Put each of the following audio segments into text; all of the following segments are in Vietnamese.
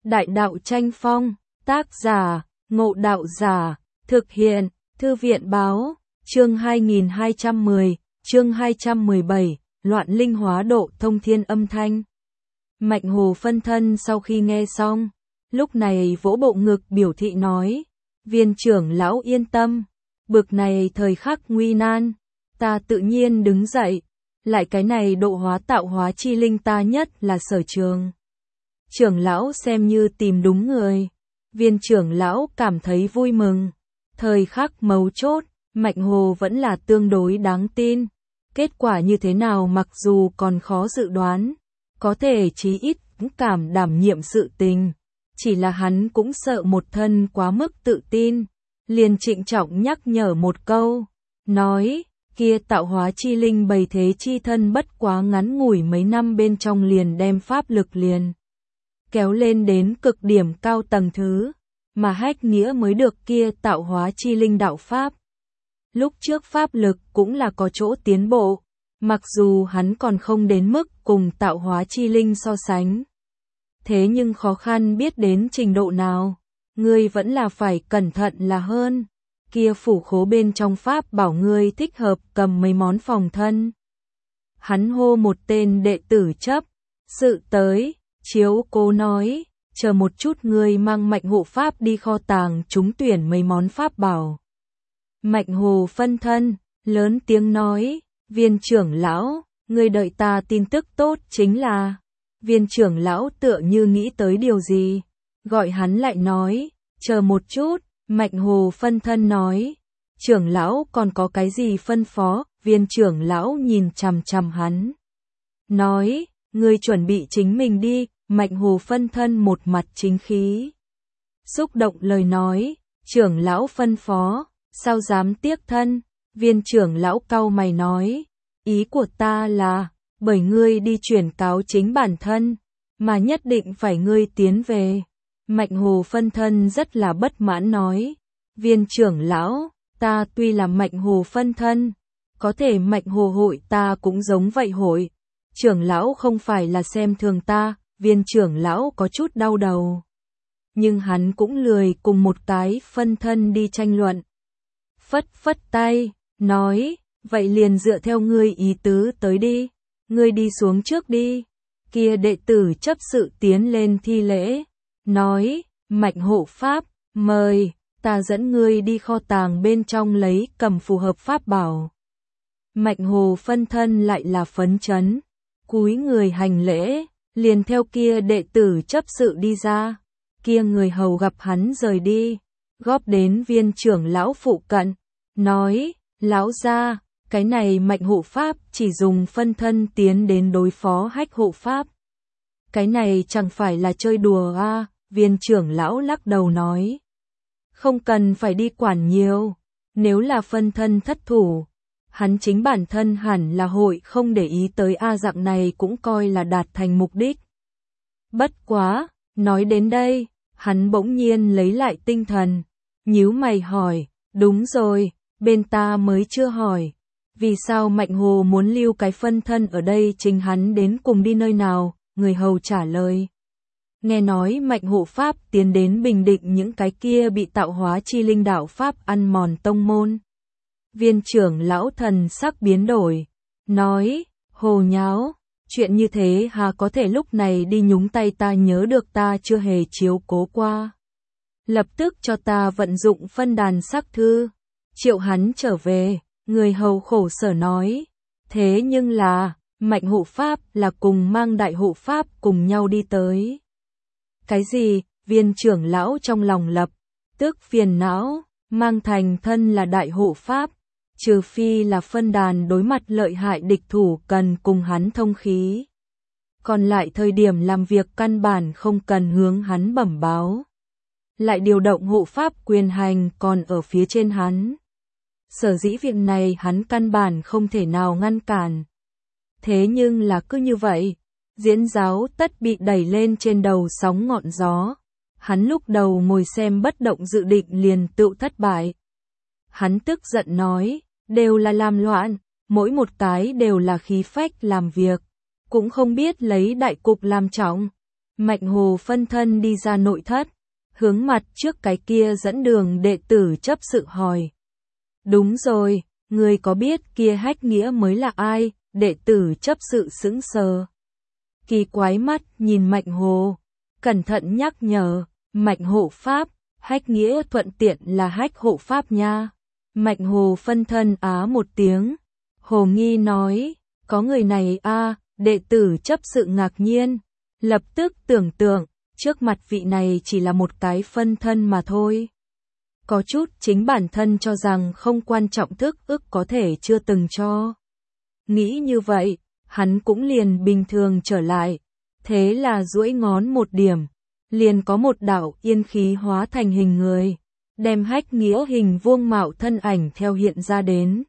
Đại đạo tranh phong, tác giả, Ngộ Đạo Giả, thực hiện, Thư viện báo, chương 2210, chương 217, loạn linh hóa độ thông thiên âm thanh. Mạnh Hồ phân thân sau khi nghe xong, lúc này vỗ bộ ngực biểu thị nói, viên trưởng lão yên tâm, bực này thời khắc nguy nan, ta tự nhiên đứng dậy, lại cái này độ hóa tạo hóa chi linh ta nhất là sở trường. Trưởng lão xem như tìm đúng người, viên trưởng lão cảm thấy vui mừng, thời khắc mấu chốt, Mạnh Hồ vẫn là tương đối đáng tin, kết quả như thế nào mặc dù còn khó dự đoán, có thể chí ít cũng đảm nhiệm sự tình, chỉ là hắn cũng sợ một thân quá mức tự tin, liền trịnh trọng nhắc nhở một câu, nói, kia tạo hóa chi linh bày thế chi thân bất quá ngắn ngủi mấy năm bên trong liền đem pháp lực liền kéo lên đến cực điểm cao tầng thứ, mà hách nghĩa mới được kia tạo hóa chi linh đạo pháp. Lúc trước pháp lực cũng là có chỗ tiến bộ, mặc dù hắn còn không đến mức cùng tạo hóa chi linh so sánh. Thế nhưng khó khăn biết đến trình độ nào, ngươi vẫn là phải cẩn thận là hơn. Kia phủ khố bên trong pháp bảo ngươi thích hợp cầm mấy món phòng thân. Hắn hô một tên đệ tử chấp, sự tới, chiếu cố nói, chờ một chút ngươi mang Mạnh hộ pháp đi kho tàng trúng tuyển mấy món pháp bảo. Mạnh Hồ phân thân, lớn tiếng nói, viên trưởng lão, ngươi đợi ta tin tức tốt chính là, viên trưởng lão tựa như nghĩ tới điều gì, gọi hắn lại nói, chờ một chút, Mạnh Hồ phân thân nói, trưởng lão còn có cái gì phân phó, viên trưởng lão nhìn chằm chằm hắn, nói, ngươi chuẩn bị chính mình đi, Mạnh Hồ phân thân một mặt chính khí. Xúc động lời nói, trưởng lão phân phó, sao dám tiếc thân, viên trưởng lão cau mày nói, ý của ta là, bởi ngươi đi chuyển cáo chính bản thân, mà nhất định phải ngươi tiến về. Mạnh Hồ phân thân rất là bất mãn nói, viên trưởng lão, ta tuy là Mạnh Hồ phân thân, có thể Mạnh Hồ hội ta cũng giống vậy hội, trưởng lão không phải là xem thường ta, viên trưởng lão có chút đau đầu. Nhưng hắn cũng lười cùng một cái phân thân đi tranh luận. Phất phất tay, nói, vậy liền dựa theo ngươi ý tứ tới đi, ngươi đi xuống trước đi. Kia đệ tử chấp sự tiến lên thi lễ, nói, Mạnh hộ pháp, mời, ta dẫn ngươi đi kho tàng bên trong lấy cầm phù hợp pháp bảo. Mạnh Hồ phân thân lại là phấn chấn, cúi người hành lễ, liền theo kia đệ tử chấp sự đi ra, kia người hầu gặp hắn rời đi, góp đến viên trưởng lão phụ cận, nói, lão gia, cái này Mạnh hộ pháp chỉ dùng phân thân tiến đến đối phó hách hộ pháp. Cái này chẳng phải là chơi đùa à, viên trưởng lão lắc đầu nói. Không cần phải đi quản nhiều, nếu là phân thân thất thủ, hắn chính bản thân hẳn là hội không để ý tới dạng này cũng coi là đạt thành mục đích. Bất quá, nói đến đây, hắn bỗng nhiên lấy lại tinh thần, nhíu mày hỏi, đúng rồi, bên ta mới chưa hỏi, vì sao Mạnh Hồ muốn lưu cái phân thân ở đây chính hắn đến cùng đi nơi nào, người hầu trả lời. Nghe nói Mạnh hộ pháp tiến đến bình định những cái kia bị tạo hóa chi linh đạo pháp ăn mòn tông môn. Viên trưởng lão thần sắc biến đổi, nói, hồ nháo, chuyện như thế hà có thể lúc này đi nhúng tay ta nhớ được ta chưa hề chiếu cố qua. Lập tức cho ta vận dụng phân đàn sắc thư, triệu hắn trở về, người hầu khổ sở nói, thế nhưng là, Mạnh hộ pháp là cùng mang đại hộ pháp cùng nhau đi tới. Cái gì, viên trưởng lão trong lòng lập, tức phiền não, mang thành thân là đại hộ pháp, trừ phi là phân đàn đối mặt lợi hại địch thủ cần cùng hắn thông khí. Còn lại thời điểm làm việc căn bản không cần hướng hắn bẩm báo. Lại điều động hộ pháp quyền hành còn ở phía trên hắn. Sở dĩ việc này hắn căn bản không thể nào ngăn cản. Thế nhưng là cứ như vậy, diễn giáo tất bị đẩy lên trên đầu sóng ngọn gió. Hắn lúc đầu ngồi xem bất động dự định liền tự thất bại. Hắn tức giận nói, đều là làm loạn, mỗi một cái đều là khí phách làm việc, cũng không biết lấy đại cục làm trọng. Mạnh Hồ phân thân đi ra nội thất, hướng mặt trước cái kia dẫn đường đệ tử chấp sự hỏi. Đúng rồi, người có biết kia Hách Nghĩa mới là ai? Đệ tử chấp sự sững sờ. Kỳ quái mắt nhìn Mạnh Hồ, cẩn thận nhắc nhở, Mạnh hộ pháp, Hách Nghĩa thuận tiện là Hách hộ pháp nha. Mạnh Hồ phân thân á một tiếng, hồ nghi nói, có người này a. Đệ tử chấp sự ngạc nhiên, lập tức tưởng tượng, trước mặt vị này chỉ là một cái phân thân mà thôi. Có chút chính bản thân cho rằng không quan trọng thức ức có thể chưa từng cho. Nghĩ như vậy, hắn cũng liền bình thường trở lại, thế là duỗi ngón một điểm, liền có một đạo yên khí hóa thành hình người, đem Hách Nghĩa hình vuông mạo thân ảnh theo hiện ra đến.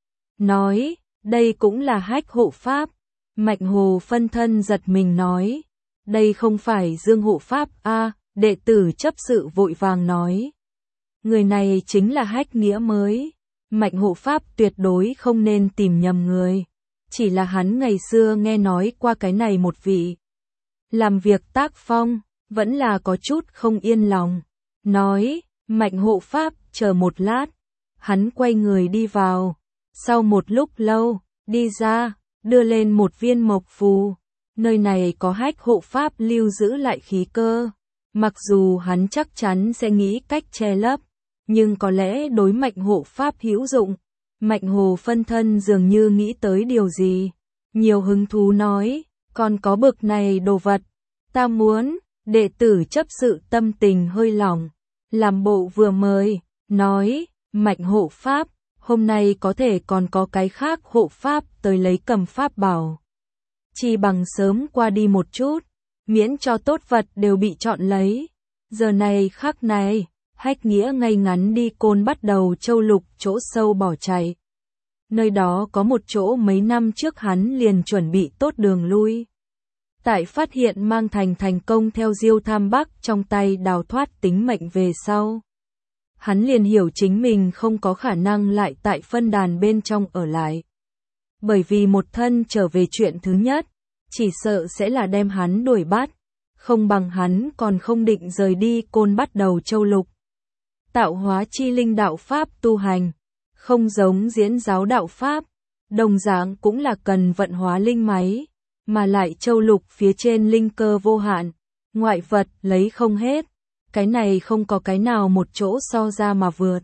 Nói, đây cũng là Hách hộ pháp. Mạnh Hồ phân thân giật mình nói, đây không phải Dương hộ pháp a. Đệ tử chấp sự vội vàng nói. Người này chính là Hách Nghĩa mới. Mạnh hộ pháp tuyệt đối không nên tìm nhầm người. Chỉ là hắn ngày xưa nghe nói qua cái này một vị. Làm việc tác phong, vẫn là có chút không yên lòng. Nói, Mạnh hộ pháp, chờ một lát. Hắn quay người đi vào. Sau một lúc lâu, đi ra, đưa lên một viên mộc phù. Nơi này có Hách hộ pháp lưu giữ lại khí cơ. Mặc dù hắn chắc chắn sẽ nghĩ cách che lấp, nhưng có lẽ đối Mạnh hộ pháp hữu dụng. Mạnh Hồ phân thân dường như nghĩ tới điều gì. Nhiều hứng thú nói, còn có bực này đồ vật. Ta muốn, đệ tử chấp sự tâm tình hơi lỏng. Làm bộ vừa mời, nói, Mạnh hộ pháp, hôm nay có thể còn có cái khác hộ pháp tới lấy cầm pháp bảo. Chỉ bằng sớm qua đi một chút, miễn cho tốt vật đều bị chọn lấy. Giờ này khắc này, Hách Nghĩa ngay ngắn đi Côn Bắt Đầu Châu Lục chỗ sâu bỏ chạy. Nơi đó có một chỗ mấy năm trước hắn liền chuẩn bị tốt đường lui. Tại phát hiện Mang Thành thành công theo Diêu Tham Bắc trong tay đào thoát tính mệnh về sau. Hắn liền hiểu chính mình không có khả năng lại tại phân đàn bên trong ở lại. Bởi vì một thân trở về chuyện thứ nhất, chỉ sợ sẽ là đem hắn đuổi bắt, không bằng hắn còn không định rời đi Côn Bắt Đầu Châu Lục. Tạo hóa chi linh đạo pháp tu hành, không giống diễn giáo đạo pháp, đồng dạng cũng là cần vận hóa linh máy, mà lại Châu Lục phía trên linh cơ vô hạn, ngoại vật lấy không hết, cái này không có cái nào một chỗ so ra mà vượt.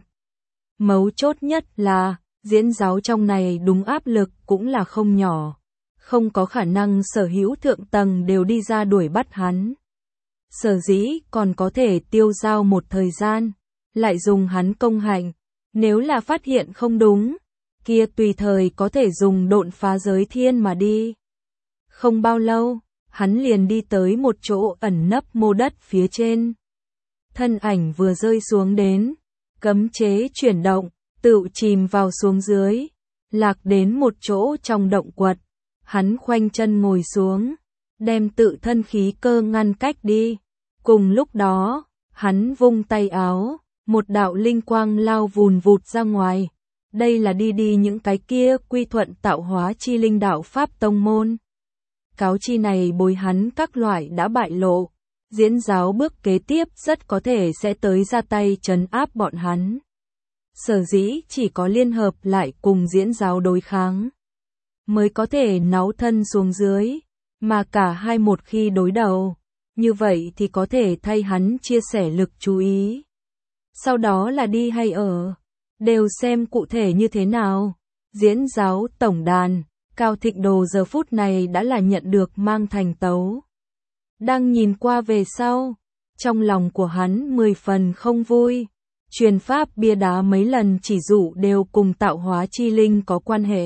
Mấu chốt nhất là, diễn giáo trong này đúng áp lực cũng là không nhỏ, không có khả năng sở hữu thượng tầng đều đi ra đuổi bắt hắn. Sở dĩ còn có thể tiêu dao một thời gian, lại dùng hắn công hành, nếu là phát hiện không đúng, kia tùy thời có thể dùng độn phá giới thiên mà đi. Không bao lâu, hắn liền đi tới một chỗ ẩn nấp mô đất phía trên. Thân ảnh vừa rơi xuống đến, cấm chế chuyển động, tự chìm vào xuống dưới, lạc đến một chỗ trong động quật. Hắn khoanh chân ngồi xuống, đem tự thân khí cơ ngăn cách đi. Cùng lúc đó, hắn vung tay áo, một đạo linh quang lao vùn vụt ra ngoài. Đây là đi những cái kia quy thuận tạo hóa chi linh đạo pháp tông môn. Cáo chi này bối hắn các loại đã bại lộ. Diễn giáo bước kế tiếp rất có thể sẽ tới ra tay trấn áp bọn hắn. Sở dĩ chỉ có liên hợp lại cùng diễn giáo đối kháng, mới có thể náu thân xuống dưới, mà cả hai một khi đối đầu, như vậy thì có thể thay hắn chia sẻ lực chú ý. Sau đó là đi hay ở, đều xem cụ thể như thế nào. Diễn giáo tổng đàn, Cao Thịnh Đồ giờ phút này đã là nhận được Mang Thành tấu. Đang nhìn qua về sau, trong lòng của hắn 10 phần không vui. Truyền pháp bia đá mấy lần chỉ dụ đều cùng tạo hóa chi linh có quan hệ.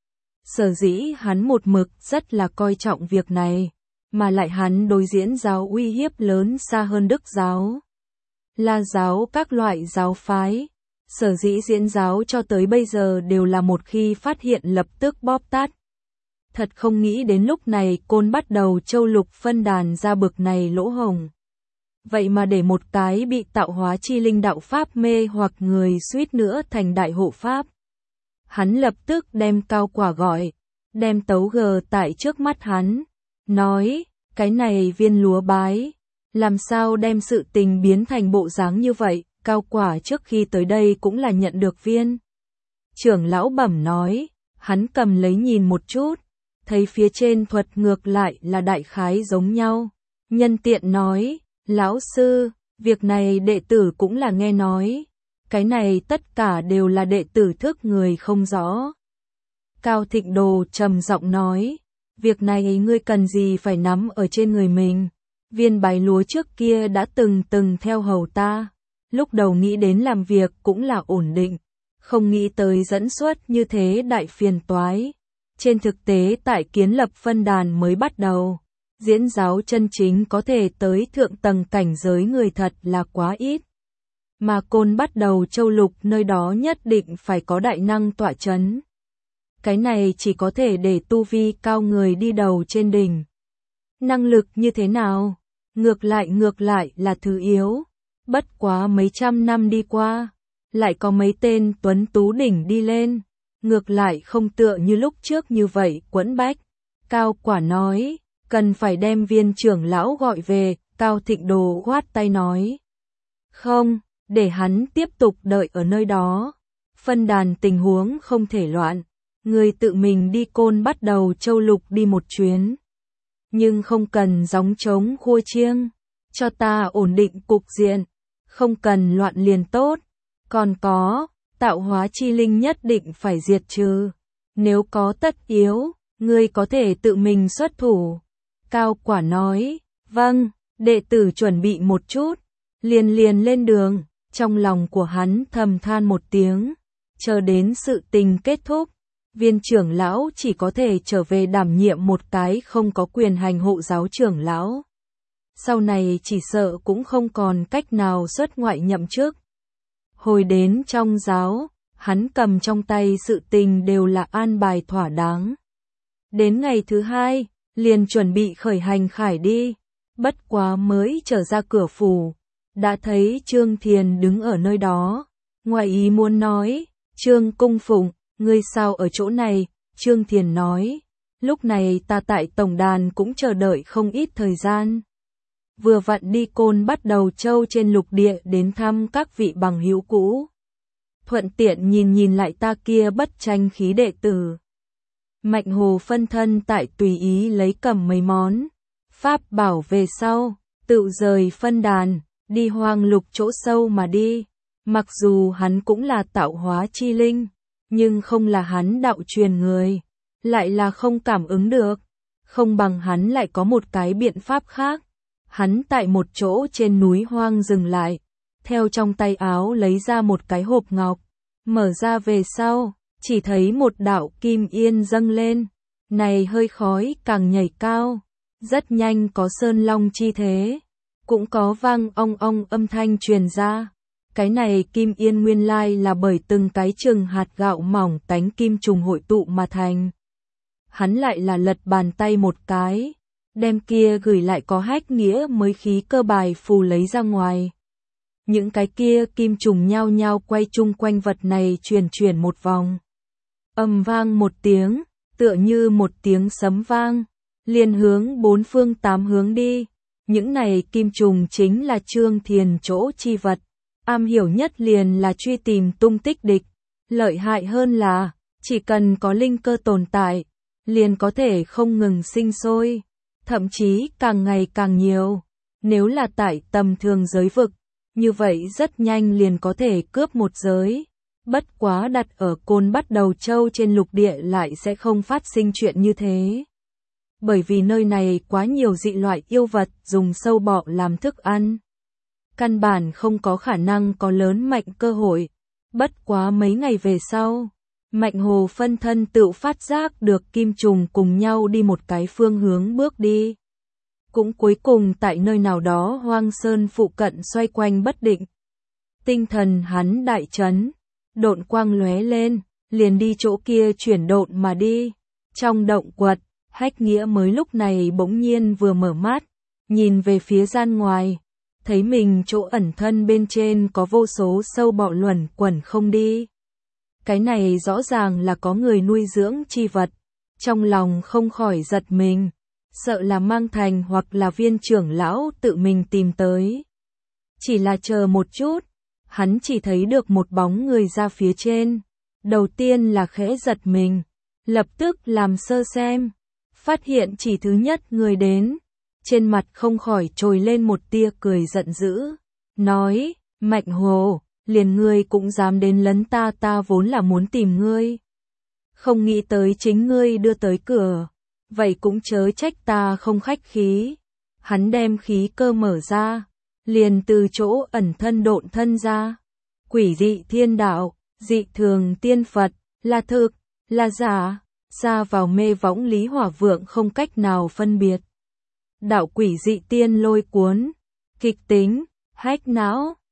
Sở dĩ hắn một mực rất là coi trọng việc này, mà lại hắn đối diễn giáo uy hiếp lớn xa hơn Đức giáo, La giáo các loại giáo phái. Sở dĩ diễn giáo cho tới bây giờ đều là một khi phát hiện lập tức bóp tát. Thật không nghĩ đến lúc này Côn Bắt Đầu Châu Lục phân đàn ra bực này lỗ hổng. Vậy mà để một cái bị tạo hóa chi linh đạo pháp mê hoặc người suýt nữa thành đại hộ pháp. Hắn lập tức đem Cao Quả gọi, đem tấu gờ tại trước mắt hắn, nói, Cái này viên lúa bái, làm sao đem sự tình biến thành bộ dáng như vậy, Cao Quả trước khi tới đây cũng là nhận được viên. Trưởng lão bẩm nói, hắn cầm lấy nhìn một chút, thấy phía trên thuật ngược lại là đại khái giống nhau. Nhân tiện nói, lão sư, việc này đệ tử cũng là nghe nói, cái này tất cả đều là đệ tử thức người không rõ. Cao Thịnh Đồ trầm giọng nói, việc này ngươi cần gì phải nắm ở trên người mình, viên bái lúa trước kia đã từng theo hầu ta, lúc đầu nghĩ đến làm việc cũng là ổn định, không nghĩ tới dẫn xuất như thế đại phiền toái. Trên thực tế tại kiến lập phân đàn mới bắt đầu, diễn giáo chân chính có thể tới thượng tầng cảnh giới người thật là quá ít. Mà Côn Bắt Đầu Châu Lục nơi đó nhất định phải có đại năng tọa chấn. Cái này chỉ có thể để tu vi cao người đi đầu trên đỉnh. Năng lực như thế nào? Ngược lại là thứ yếu. Bất quá mấy trăm năm đi qua, lại có mấy tên tuấn tú đỉnh đi lên. Ngược lại không tựa như lúc trước như vậy quẫn bách. Cao Quả nói, cần phải đem viên trưởng lão gọi về, Cao Thịnh Đồ khoát tay nói. Không, để hắn tiếp tục đợi ở nơi đó. Phân đàn tình huống không thể loạn. Người tự mình đi Côn Bắt Đầu Châu Lục đi một chuyến. Nhưng không cần gióng trống khua chiêng. Cho ta ổn định cục diện. Không cần loạn liền tốt. Còn có, tạo hóa chi linh nhất định phải diệt trừ. Nếu có tất yếu, ngươi có thể tự mình xuất thủ. Cao Quả nói, vâng, đệ tử chuẩn bị một chút. Liền lên đường. Trong lòng của hắn thầm than một tiếng. Chờ đến sự tình kết thúc, viên trưởng lão chỉ có thể trở về đảm nhiệm một cái không có quyền hành hộ giáo trưởng lão. Sau này chỉ sợ cũng không còn cách nào xuất ngoại nhậm chức. Hồi đến trong giáo, hắn cầm trong tay sự tình đều là an bài thỏa đáng. Đến ngày thứ hai, liền chuẩn bị khởi hành khải đi. Bất quá mới trở ra cửa phủ, đã thấy Trương Thiền đứng ở nơi đó. Ngoài ý muốn nói, Trương Cung Phụng, ngươi sao ở chỗ này? Trương Thiền nói, lúc này ta tại tổng đàn cũng chờ đợi không ít thời gian. Vừa vặn đi Côn Bắt Đầu Châu trên lục địa đến thăm các vị bằng hữu cũ. Thuận tiện nhìn lại ta kia bất tranh khí đệ tử. Mạnh Hồ phân thân tại tùy ý lấy cầm mấy món pháp bảo về sau, tự rời phân đàn, đi hoang lục chỗ sâu mà đi. Mặc dù hắn cũng là tạo hóa chi linh, nhưng không là hắn đạo truyền người, lại là không cảm ứng được. Không bằng hắn lại có một cái biện pháp khác. Hắn tại một chỗ trên núi hoang dừng lại, theo trong tay áo lấy ra một cái hộp ngọc, mở ra về sau, chỉ thấy một đạo kim yên dâng lên, này hơi khói càng nhảy cao, rất nhanh có sơn long chi thế, cũng có vang ong ong âm thanh truyền ra. Cái này kim yên nguyên lai là bởi từng cái chừng hạt gạo mỏng tánh kim trùng hội tụ mà thành. Hắn lại là lật bàn tay một cái, đem kia gửi lại có hách nghĩa mới khí cơ bài phù lấy ra ngoài. Những cái kia kim trùng nhao nhao quay chung quanh vật này chuyển một vòng. Âm vang một tiếng, tựa như một tiếng sấm vang, liền hướng bốn phương tám hướng đi. Những này kim trùng chính là Trương Thiền chỗ chi vật. Am hiểu nhất liền là truy tìm tung tích địch. Lợi hại hơn là, chỉ cần có linh cơ tồn tại, liền có thể không ngừng sinh sôi, thậm chí càng ngày càng nhiều. Nếu là tại tầm thường giới vực, như vậy rất nhanh liền có thể cướp một giới. Bất quá đặt ở Côn Bắt Đầu Châu trên lục địa lại sẽ không phát sinh chuyện như thế. Bởi vì nơi này quá nhiều dị loại yêu vật dùng sâu bọ làm thức ăn. Căn bản không có khả năng có lớn mạnh cơ hội. Bất quá mấy ngày về sau, Mạnh Hồ phân thân tự phát giác được kim trùng cùng nhau đi một cái phương hướng bước đi. Cũng cuối cùng tại nơi nào đó hoang sơn phụ cận xoay quanh bất định. Tinh thần hắn đại chấn, độn quang lóe lên, liền đi chỗ kia chuyển độn mà đi. Trong động quật, Hách Nghĩa mới lúc này bỗng nhiên vừa mở mắt, nhìn về phía gian ngoài, thấy mình chỗ ẩn thân bên trên có vô số sâu bọ luẩn quẩn không đi. Cái này rõ ràng là có người nuôi dưỡng chi vật, trong lòng không khỏi giật mình. sợ là Mang Thành hoặc là Viên trưởng lão tự mình tìm tới. Chỉ là chờ một chút, hắn chỉ thấy được một bóng người ra phía trên. Đầu tiên là khẽ giật mình, lập tức làm sơ xem, phát hiện chỉ thứ nhất người đến, trên mặt không khỏi trồi lên một tia cười giận dữ, nói, Mạnh Hồ, liền ngươi cũng dám đến lấn ta vốn là muốn tìm ngươi. Không nghĩ tới chính ngươi đưa tới cửa, vậy cũng chớ trách ta không khách khí. Hắn đem khí cơ mở ra, liền từ chỗ ẩn thân độn thân ra. Quỷ dị thiên đạo, dị thường tiên Phật, là thực, là giả, ra vào mê võng Lý Hỏa Vượng không cách nào phân biệt. Đạo quỷ dị tiên lôi cuốn, kịch tính, hách não,